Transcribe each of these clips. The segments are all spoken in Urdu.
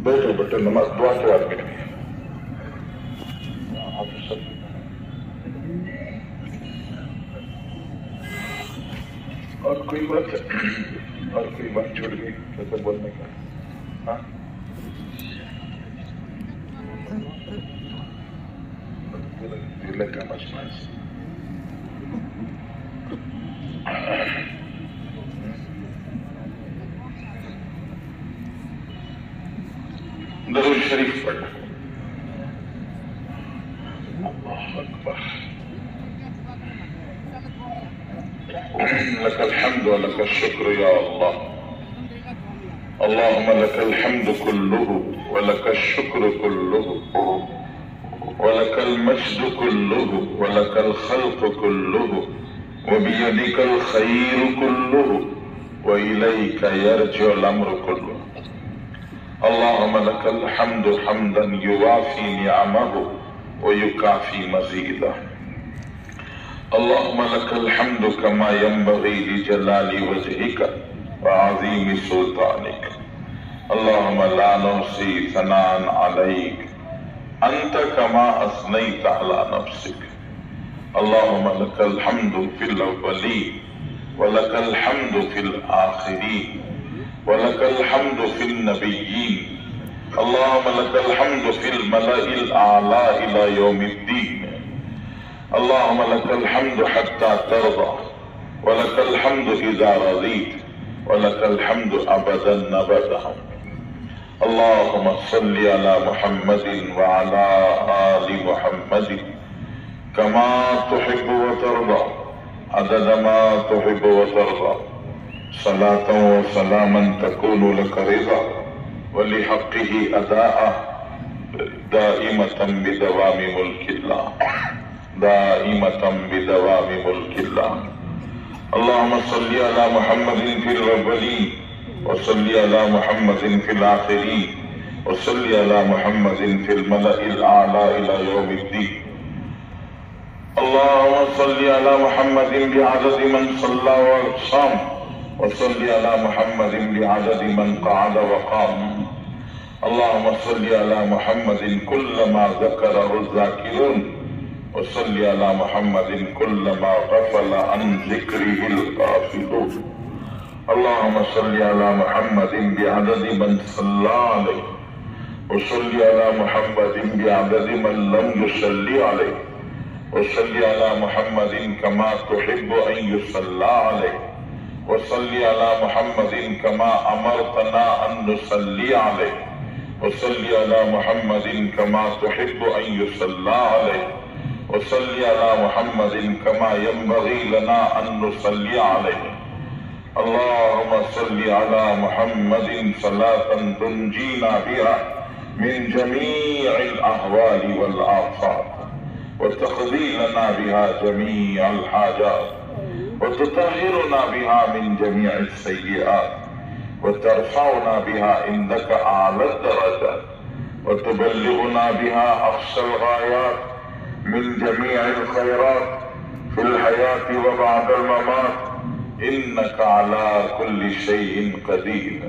بیٹھو بیٹھو، نماز دعا کے بعد بیٹھے. اور کوئی بات چھوڑ گئی جیسے بولنے کا؟ ہاں دل کا مسئلہ ہے. درود شریف پڑھ. اللہ اکبر. لك الحمد ولك الشكر يا الله. اللهم لك الحمد كله ولك الشكر كله ولك المجد كله ولك الخلق كله وبيدك الخير كله وإليك يرجع الأمر كله. اللهم لك الحمد حمدا يوافي نعمه ويكافي مزيده. اللهم لك الحمد كما ينبغي لجلال وجهك وعظيم سلطانك. اللهم لا نحصي ثناء عليك أنت كما أثنيت على نفسك. اللهم لك الحمد في الأولين ولك الحمد في الآخرين ولك الحمد في النبيين. اللهم لك الحمد في الملأ الأعلى إلى يوم الدين. اللهم لك الحمد حتى ترضى ولك الحمد إذا رضيت ولك الحمد أبدا أبدا. اللهم صل على محمد وعلى آل محمد كما تحب وترضى عدد ما تحب وترضى. صلاة وسلاما تكون لك رضا ولحقه أداء دائمة بدوام ملك الله دائمة بدوام ملك الله. اللهم صل على محمد في الأولين وصل على محمد في الآخرين وصل على محمد في الملأ الأعلى إلى يوم الدين. اللهم صل على محمد بعدد من صلى وصام وصل على محمد بعدد من قعد وقام. اللهم صل على محمد كلما ذكره الذاكرون وصل على محمد كلما غفل عن ذكره الغافلون. اللهم صل على محمد بعدد من صلى عليه وصل على محمد بعدد من لم يصلي عليه وصل على محمد كما تحب أن يصلى عليه وصل على محمد كما أمرتنا أن نصلي عليه وصل على محمد كما تحب أن يصلى عليه وصل على محمد كما ينبغي لنا أن نصلي عليه. اللهم صل على محمد صلاة تنجينا بها من جميع الأهوال والآفات وتقضي لنا بها جميع الحاجات وتطهرنا بها من جميع السيئات وترفعنا بها عندك أعلى الدرجات وتبلغنا بها أقصى الغايات من جميع الخيرات في الحياة وبعد الممات إنك على كل شيء قدير.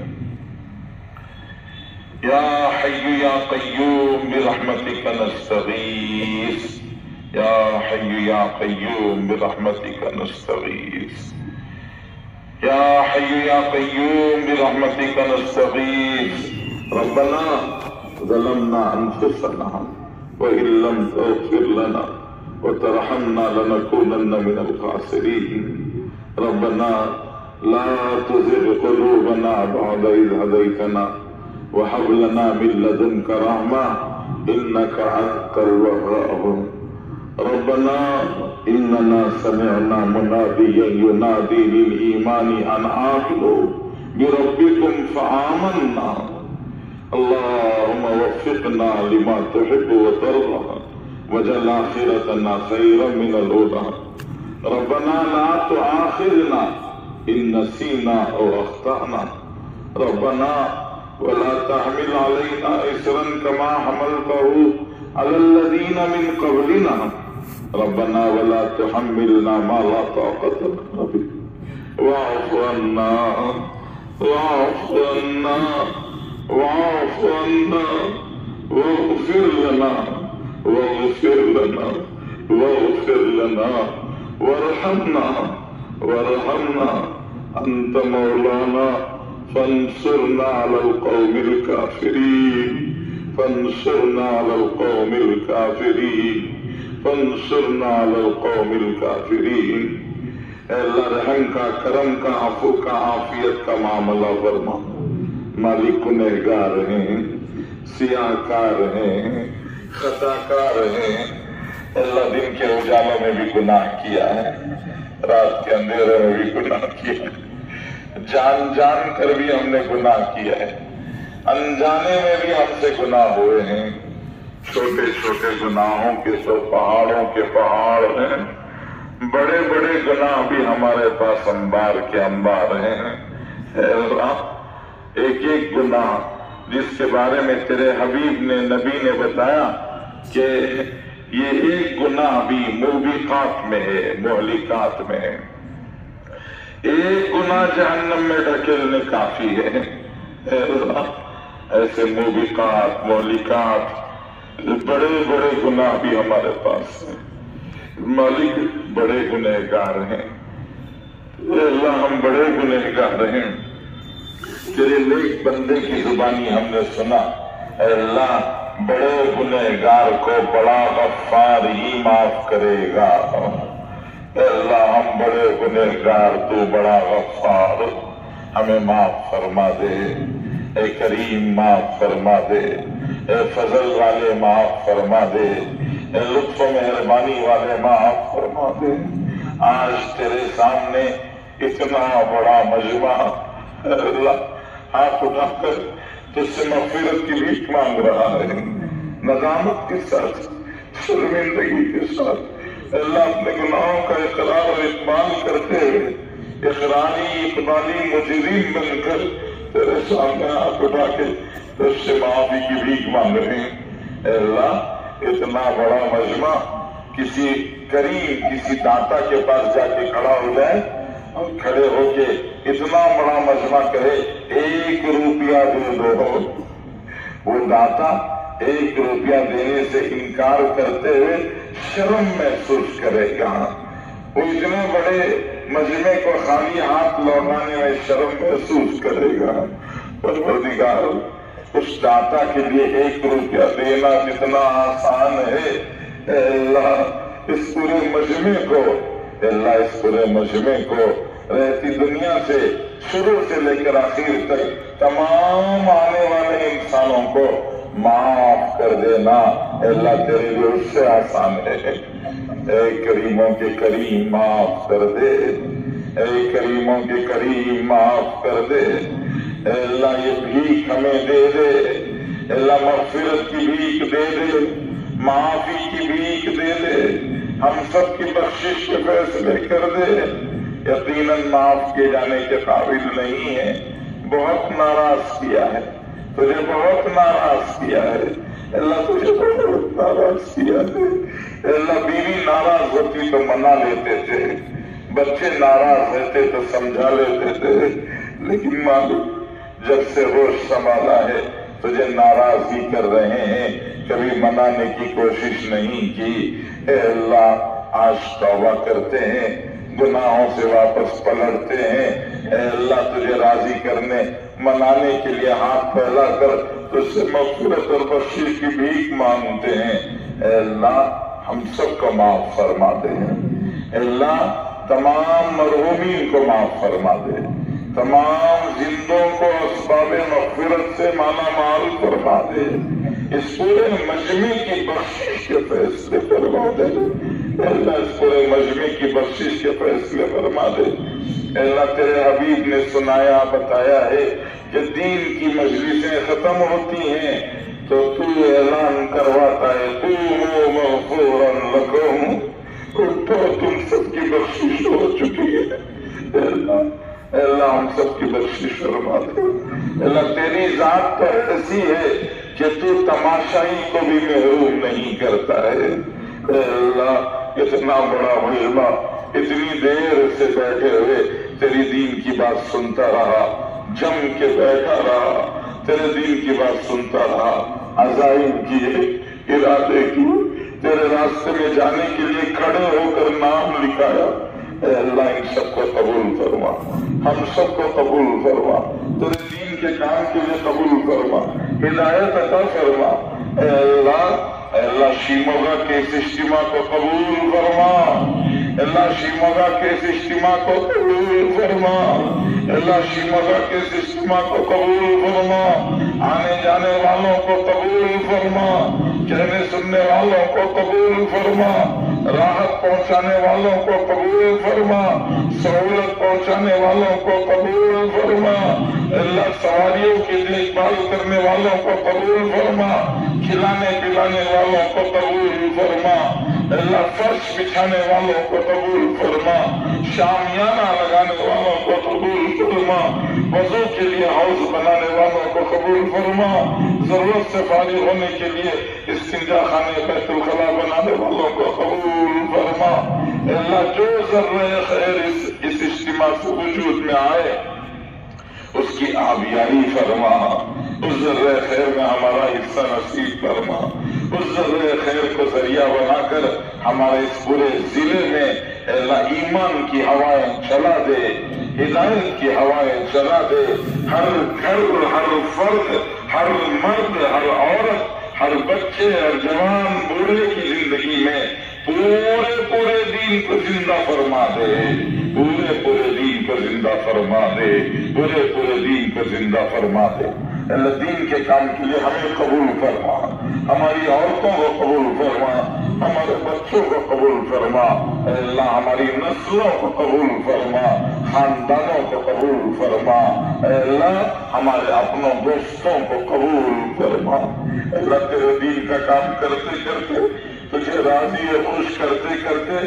يا حي يا قيوم برحمتك نستغيث. يا حي يا قيوم برحمتك نستغيث. يا حي يا قيوم برحمتك نستغيث. ربنا ظلمنا أنفسنا وإن لم تغفر لنا وترحمنا لنكونن من الخاسرين. ربنا لا تزغ قلوبنا بعد إذ هديتنا وهب لنا من لدنك رحمة إنك أنت الوهاب. ربنا إننا سمعنا مناديا ينادي للإيمان أن آمنوا بربكم فآمنا. اللهم وفقنا لما تحب وترضى واجعل آخرتنا خيرا من الأولى. ربنا لا تؤاخذنا إن نسينا أو أخطأنا. ربنا ولا تحمل علينا إصرا كما حملته على الذين من قبلنا. ربنا ولا تحملنا ما لا طاقة لنا به واعف عنا واعف عنا واعف عنا واغفر لنا واغفر لنا واغفر لنا وارحمنا وارحمنا انت مولانا فانصرنا على القوم الكافرين فانصرنا على القوم الكافرين فانصرنا على القوم الكافرين. اے اللہ رحم کا، کرم کا، عفو کا، عافیت کا معاملہ فرما. مالک گنہگار ہیں، سیاہ کار ہیں، خطا کار ہیں. اللہ دن کے اجالوں میں بھی گناہ کیا ہے، رات کے اندھیرے میں بھی گناہ کیا ہے، جان جان کر بھی ہم نے گناہ کیا ہے، انجانے میں بھی ہم سے گناہ ہوئے ہیں. چھوٹے چھوٹے گناہوں کے تو پہاڑوں کے پہاڑ ہیں، بڑے بڑے گناہ بھی ہمارے پاس انبار کے انبار ہیں. اے اللہ ایک ایک گناہ جس کے بارے میں تیرے حبیب نے، نبی نے بتایا کہ یہ ایک گناہ بھی موبقات میں ہے، مہلکات میں ہے. ایک گناہ جہنم میں ڈھکیلنے کافی ہے. اے اللہ ایسے موبقات، مہلکات، بڑے بڑے گناہ بھی ہمارے پاس ہیں. مالک بڑے گنہگار ہیں. اے اللہ ہم بڑے گنہگار ہیں. تیرے نیک بندے کی زبانی ہم نے سنا. اے اللہ بڑے گنہگار کو بڑا غفار ہی معاف کرے گا. اے اللہ ہم بڑے گنہگار، تو بڑا غفار، ہمیں معاف فرما دے. اے کریم معاف فرما دے. اے فضل والے معاف فرما دے. اے لطف و مہربانی والے معاف فرما دے. آج تیرے سامنے اتنا بڑا مجمع اللہ ہاتھ اٹھا کر تجھ سے مغفرت کی بھیک مانگ رہا ہے، ندامت کے ساتھ، شرمندگی کے ساتھ. اللہ اپنے گناہوں کا اقرار اور اقبال کرتے ہوئے اقبالی مجرم بن کر تیرے سامنے ہاتھ اٹھا کے تجھ سے معافی کی بھیک مانگ رہے ہیں. اے اللہ اتنا بڑا مجمع کسی کریم، کسی داتا کے پاس جا کے کھڑا ہو جائے اور کھڑے ہو کے اتنا بڑا مجمع کہے 1 روپیہ دے دو، وہ داتا 1 روپیہ دینے سے انکار کرتے ہوئے شرم محسوس کرے گا. وہ اتنے بڑے مجمع کو خالی ہاتھ لوٹانے میں شرم محسوس کرے گا. پروردگار اس داتا کے لیے 1 روپیہ دینا کتنا آسان ہے. اے اللہ اس پورے مجمع کو، اے اللہ اس پورے مجمع کو رہتی دنیا سے شروع سے لے کر آخر تک تمام آنے والے انسانوں کو معاف کر دینا. اے اللہ تیرے لیے اس سے آسان ہے. اے کریموں کے کریم معاف کر دے. اے کریموں کے کریم معاف کر دے. اے اللہ یہ بھیک ہمیں دے دے. اے اللہ مغفرت کی بھیک دے دے، معافی کی بھیک دے دے، ہم سب کی بخشش کے فیصلے کر دے. یقیناً معاف کیے جانے کے قابل نہیں ہے. بہت ناراض کیا ہے تجھے، بہت ناراض کیا ہے. اللہ تجھے بہت ناراض کیا ہے. اللہ بیوی ناراض ہوتی تو منا لیتے تھے، بچے ناراض رہتے تو سمجھا لیتے تھے، لیکن معلوم جب سے ہوش سنبھالا ہے تجھے ناراض ہی کر رہے ہیں، کبھی منانے کی کوشش نہیں کی. اے اللہ آج توبہ کرتے ہیں، گناہوں سے واپس پلٹتے ہیں. اے اللہ تجھے راضی کرنے، منانے کے لیے ہاتھ پھیلا کر تجھ سے مغفرت اور بخشش کی بھیک مانگتے ہیں. اے اللہ ہم سب کو معاف فرما دے. اے اللہ تمام مرحومین کو معاف فرما دے. تمام زندوں کو اسباب مغفرت سے مالا مال فرما دے. اس پورے مجمع کی بخشش کے فیصلے فرما دے. اللہ اس پورے مجمع کی بخشش کے فیصلے فرما دے. اللہ تیرے حبیب نے سنایا، بتایا ہے کہ دین کی مجلسیں ختم ہوتی ہیں تو تو اعلان کرواتا ہے قوموا مغفورا لکم، اٹھو تم سب کی بخشش ہو چکی ہے. اللہ ہم سب کی بخشش فرما دے. اللہ تیری ذات تو ایسی ہے کہ تو تماشائی کو بھی محروم نہیں کرتا ہے. اے اللہ اتنا بڑا مجمع اتنی دیر سے بیٹھے ہوئے تیری دین کی بات سنتا رہا، جم کے بیٹھا رہا، تیرے دین کی بات سنتا رہا، عزائم کیے، ارادے کیے، تیرے راستے میں جانے کے لیے کھڑے ہو کر نام لکھایا۔ اے اللہ ان سب کو قبول فرما، ہم سب کو قبول فرما، تیرے دین کے کام کے لیے قبول فرما، ہدایت عطا فرما۔ اے اللہ شیموگا کے اس اجتماع کو قبول فرما، اللہ شیموگا کے اس اجتماع کو قبول فرما، اللہ شیموگا کے اس اجتماع کو قبول فرما، آنے جانے والوں کو قبول فرما، کہنے سننے والوں کو قبول فرما، راحت پہنچانے والوں کو قبول فرما، سہولت پہنچانے والوں کو قبول فرما، اللہ سواریوں کی دیکھ بھال کرنے والوں کو قبول فرما، کھلانے پلانے والوں کو قبول فرما، اللہ فرش بچھانے والوں کو قبول فرما، شامیانہ لگانے والوں کو قبول فرما، وضو کے لیے حوض بنانے والوں کو قبول فرما، ضرورت سے فارغ ہونے کے لیے استنجا خانے بیت الخلا بنانے والوں کو قبول فرما۔ اللہ جو ذرہ خیر اس اجتماع سے وجود میں آئے اس کی آبیاری فرما، اس ذرہ خیر میں ہمارا حصہ نصیب فرما، اس ذرہ خیر کو ذریعہ بنا کر ہمارے اس پورے ضلع میں اللہ ایمان کی ہوائیں چلا دے، ہدایت کی ہوائیں چلا دے، ہر گھر، ہر فرد، ہر مرد، ہر عورت، ہر بچے، ہر جوان، بوڑھے کی زندگی میں پورے دین کو زندہ فرما دے، پورے دین کو زندہ فرما دے، پورے دین کو زندہ فرما دے۔ اللہ دین کے کام کے لیے ہمیں قبول فرما، ہماری عورتوں کو قبول فرما، ہمارے بچوں کو قبول فرما، اللہ ہماری نسلوں کو قبول فرما، خاندانوں کو قبول فرما، اللہ ہمارے اپنوں دوستوں کو قبول فرما۔ اللہ تیرے دین کا کام کرتے کرتے، تجھے راضی خوش کرتے کرتے،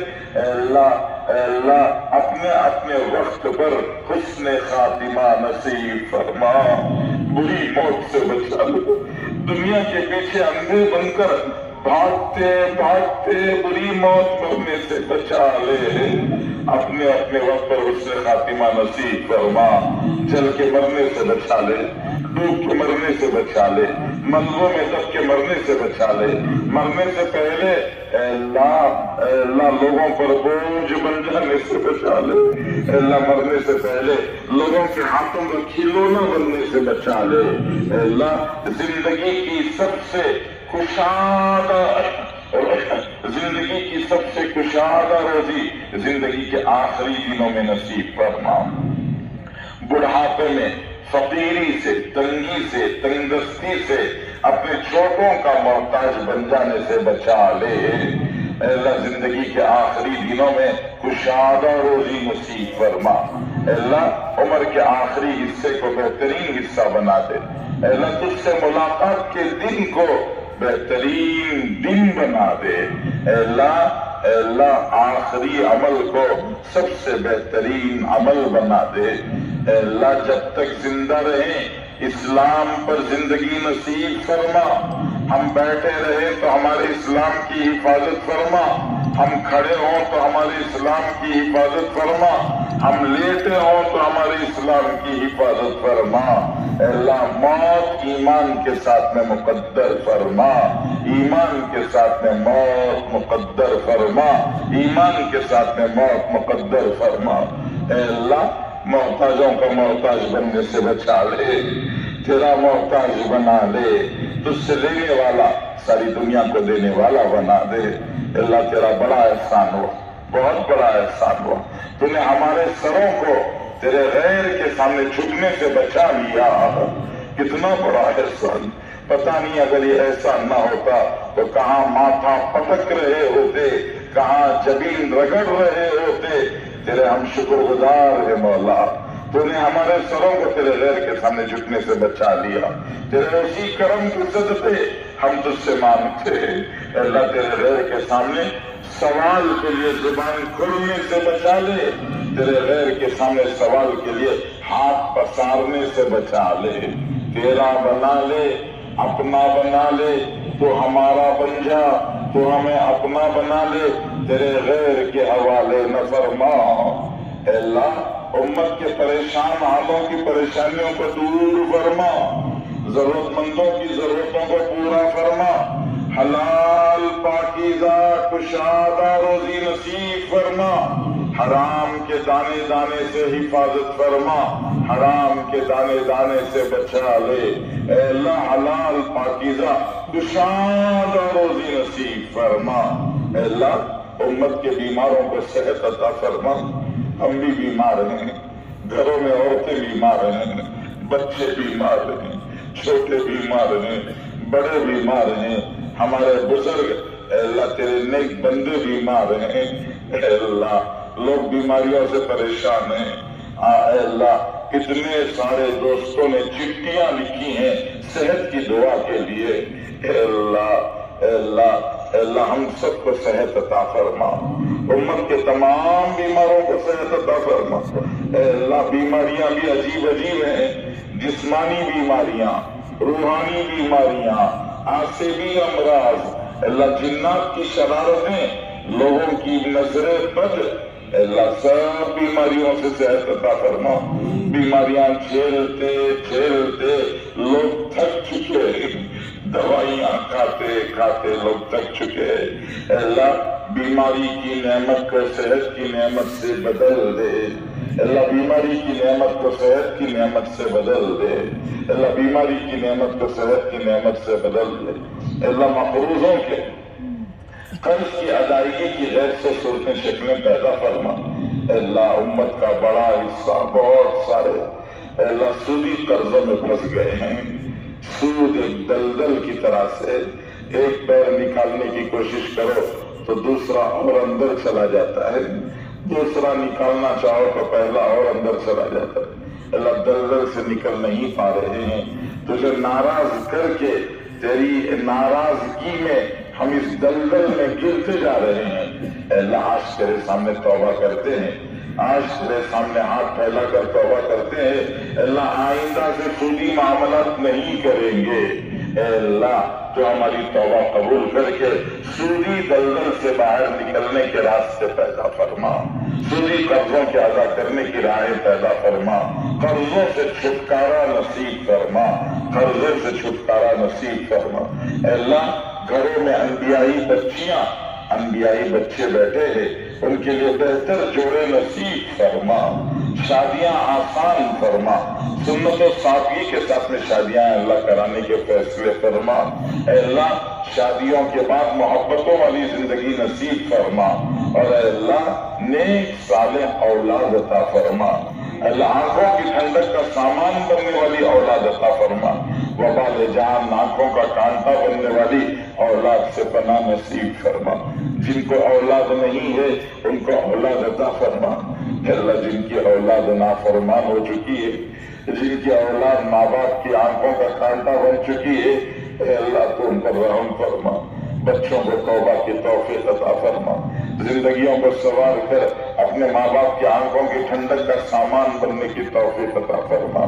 اللہ اپنے وقت پر حسن خاتمہ نصیب فرما، بری موت سے بچا لے، دنیا کے پیچھے اندھے بن کر بھاگتے بری موت مرنے سے بچا لے، اپنے وقت پر حسن خاتمہ نصیب فرما، جل کے مرنے سے بچا لے، ڈوب کے مرنے سے بچا لے، ملبوں میں دب کے مرنے سے بچا لے، مرنے سے پہلے اللہ لوگوں پر بوجھ بن جانے سے بچا لے، اللہ مرنے سے پہلے لوگوں کے ہاتھوں میں کھلونا بننے سے بچا لے، اللہ زندگی کی سب سے کشادہ روزی زندگی کے آخری دنوں میں نصیب فرما، بڑھاپے میں فقیری سے، تنگی سے، تنگدستی سے، اپنے چھوٹوں کا محتاج بن جانے سے بچا لے، اللہ زندگی کے آخری دنوں میں کشادہ روزی نصیب فرما، اللہ عمر کے آخری حصے کو بہترین حصہ بنا دے، اللہ تجھ سے ملاقات کے دن کو بہترین دن بنا دے، اللہ آخری عمل کو سب سے بہترین عمل بنا دے، اللہ جب تک زندہ رہیں اسلام پر زندگی نصیب فرما، ہم بیٹھے رہے تو ہمارے اسلام کی حفاظت فرما، ہم کھڑے ہوں تو ہمارے اسلام کی حفاظت فرما، ہم لیٹے ہوں تو ہمارے اسلام کی حفاظت فرما، اللہ موت ایمان کے ساتھ میں مقدر فرما، ایمان کے ساتھ میں موت مقدر فرما، ایمان کے ساتھ میں موت مقدر فرما، اللہ محتاجوں کا محتاج بننے سے بچا لے، تیرا محتاج بنا لے، تجھ سے لینے والا ساری دنیا کو دینے والا بنا دے، اللہ تیرا بڑا احسان ہوا، بہت بڑا احسان ہوا، تو نے ہمارے سروں کو تیرے غیر کے سامنے جھکنے سے بچا لیا، کتنا بڑا احسان، پتہ نہیں اگر یہ احسان نہ ہوتا تو کہاں ماتھا پٹک رہے ہوتے، کہاں جبین رگڑ رہے ہوتے، تیرے ہم شکر گزار ہیں مولا، تو نے ہمارے سروں کو تیرے غیر کے سامنے جھکنے سے بچا لیا، تیرے اسی کرم کے صدقے ہم تجھ سے مانگتے ہیں، اللہ تیرے غیر کے سامنے سوال کے لیے زبان کھولنے سے بچا لے، تیرے غیر کے سامنے سوال کے لیے ہاتھ پسارنے سے بچا لے، تیرا بنا لے، اپنا بنا لے، تو ہمارا بن جا، تو ہمیں اپنا بنا لے، تیرے غیر کے حوالے نہ فرما، اللہ امت کے پریشان حالوں کی پریشانیوں کو دور فرما، ضرورت مندوں کی ضرورتوں کو پورا فرما، حلال پاکیزہ کشادہ روزی نصیب فرما، حرام کے دانے دانے سے حفاظت فرما، حرام کے دانے دانے سے بچا لے، اے اللہ حلال پاکیزہ کشادہ روزی نصیب فرما، اے اللہ امت کے بیماروں کو صحت عطا فرما۔ ہم بھی بیمار ہیں، گھروں میں عورتیں بیمار ہیں، بچے بیمار ہیں، چھوٹے بیمار ہیں، بڑے بیمار ہیں، ہمارے بزرگ اے اللہ تیرے نیک بندے بیمار ہیں، اے اللہ لوگ بیماریوں سے پریشان ہیں، اے اللہ کتنے سارے دوستوں نے چٹھیاں لکھی ہیں صحت کی دعا کے لیے، اے اللہ اے اللہ اے اللہ ہم سب کو صحت عطا فرما، امت کے تمام بیماروں کو صحت عطا فرما، اے اللہ بیماریاں بھی عجیب عجیب ہیں، جسمانی بیماریاں، روحانی بیماریاں، عصبی امراض، اللہ جنات کی شرارتیں، لوگوں کی نظریں بد، اللہ سب بیماریوں سے صحت عطا فرما۔ بیماریاں جھیلتے جھیلتے لوگ تھک چکے، دوائیاں کھاتے کھاتے لوگ تھک چکے، اللہ بیماری کی نعمت کو صحت کی نعمت سے بدل دے، اللہ بیماری کی نعمت کو صحت کی نعمت سے بدل دے، اللہ بیماری کی نعمت کو صحت کی نعمت سے بدل دے، اللہ مقروضوں کے قرض کی ادائیگی کی غیر سے صورتیں شکلیں پیدا فرما، اللہ امت کا بڑا حصہ بہت سارے اللہ سودی قرضوں میں پھنس گئے ہیں، سود ایک دلدل کی طرح سے ایک پیر نکالنے کی کوشش کرو تو دوسرا اور اندر چلا جاتا ہے، دوسرا نکالنا چاہو تو پہلا اور اندر چلا جاتا ہے، اللہ دلدل سے نکل نہیں پا رہے ہیں، تجھے ناراض کر کے تیری ناراضگی میں ہم اس دلدل میں گرتے جا رہے ہیں، اے اللہ آج تیرے سامنے توبہ کرتے ہیں، آج تیرے سامنے ہاتھ پھیلا کر توبہ کرتے ہیں، اے اللہ آئندہ سے سودی معاملات نہیں کریں گے، اے اللہ تو ہماری توبہ قبول کر کے سودی دلدل سے باہر نکلنے کے راستے پیدا فرما، سودی قرضوں کے ادا کرنے کی راہیں پیدا فرما، قرضوں سے چھٹکارا نصیب فرما، قرضوں سے چھٹکارا نصیب فرما، اے اللہ گھروں میں انبیائی بچیاں انبیائی بچے بیٹھے ہیں، ان کے لیے بہتر جوڑے نصیب فرما، شادیاں آسان فرما، سنت و سادگی کے ساتھ میں شادیاں اللہ کرانے کے فیصلے فرما، اے اللہ شادیوں کے بعد محبتوں والی زندگی نصیب فرما، اور اے اللہ نیک صالح اولاد عطا فرما، اللہ آنکھوں کی ٹھنڈک کا سامان بننے والی اولاد عطا فرما، وبال جان آنکھوں کا کانٹا بننے والی اولاد سے پناہ نصیب فرما، جن کو اولاد نہیں ہے ان کو اولاد عطا فرما، اللہ جن کی اولاد نافرمان ہو چکی ہے، جن کی اولاد ماں باپ کی آنکھوں کا کانٹا بن چکی ہے، اے اللہ تو ان پر رحم فرما، بچوں کو توبہ کی توفیق عطا فرما، زندگیوں کو سنوار کر اپنے ماں باپ کی آنکھوں کی ٹھنڈک کا سامان بننے کی توفیق عطا فرما،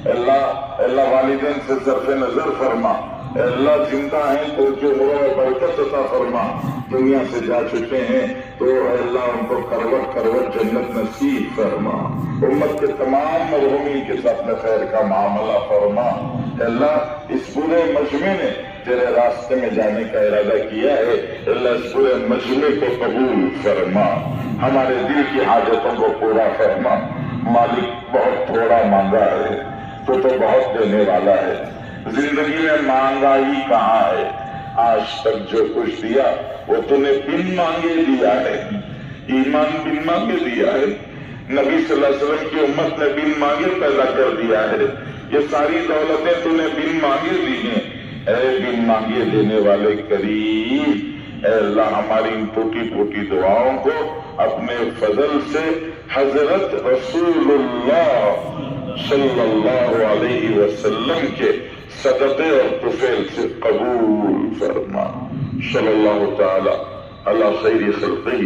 اللہ والدین سے صرف نظر فرما، اللہ زندہ ہیں تو ان کے عمروں میں برکت عطا فرما، دنیا سے جا چکے ہیں تو اللہ ان کو کروٹ کروٹ جنت نصیب فرما، امت کے تمام مرحومین کے ساتھ میں خیر کا معاملہ فرما، اللہ اس پورے مجمع نے تیرے راستے میں جانے کا ارادہ کیا ہے، اللہ اس پورے مجمع کو قبول فرما، ہمارے دل کی حاجتوں کو پورا فرما، مالک بہت تھوڑا مانگا ہے تو بہت دینے والا ہے، زندگی میں مانگائی کہاں ہے، آج تک جو کچھ دیا وہ تو نے بن مانگے دیا ہے، ایمان بن مانگے دیا ہے، نبی صلی اللہ علیہ وسلم کی امت نے بن مانگے پیدا کر دیا ہے، یہ ساری دولتیں تو نے بن مانگے دی ہیں، اے بن مانگے دینے والے کریم، اے اللہ ہماری ان ٹوٹی ٹوٹی دعاؤں کو اپنے فضل سے حضرت رسول اللہ صلی اللہ علیہ وسلم کے صدقے اور طفیل سے قبول فرما، صلی اللہ تعالی علی خیر خلقہ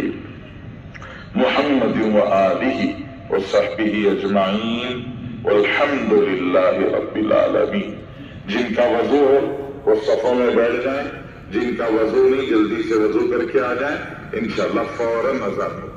محمد وآلہ وصحبہ اجمعین والحمد للہ رب العالمین۔ جن کا وضو ہو وہ صفوں میں بیٹھ جائیں، جن کا وضو نہیں جلدی سے وضو کر کے آ جائیں، انشاءاللہ فوراً اذان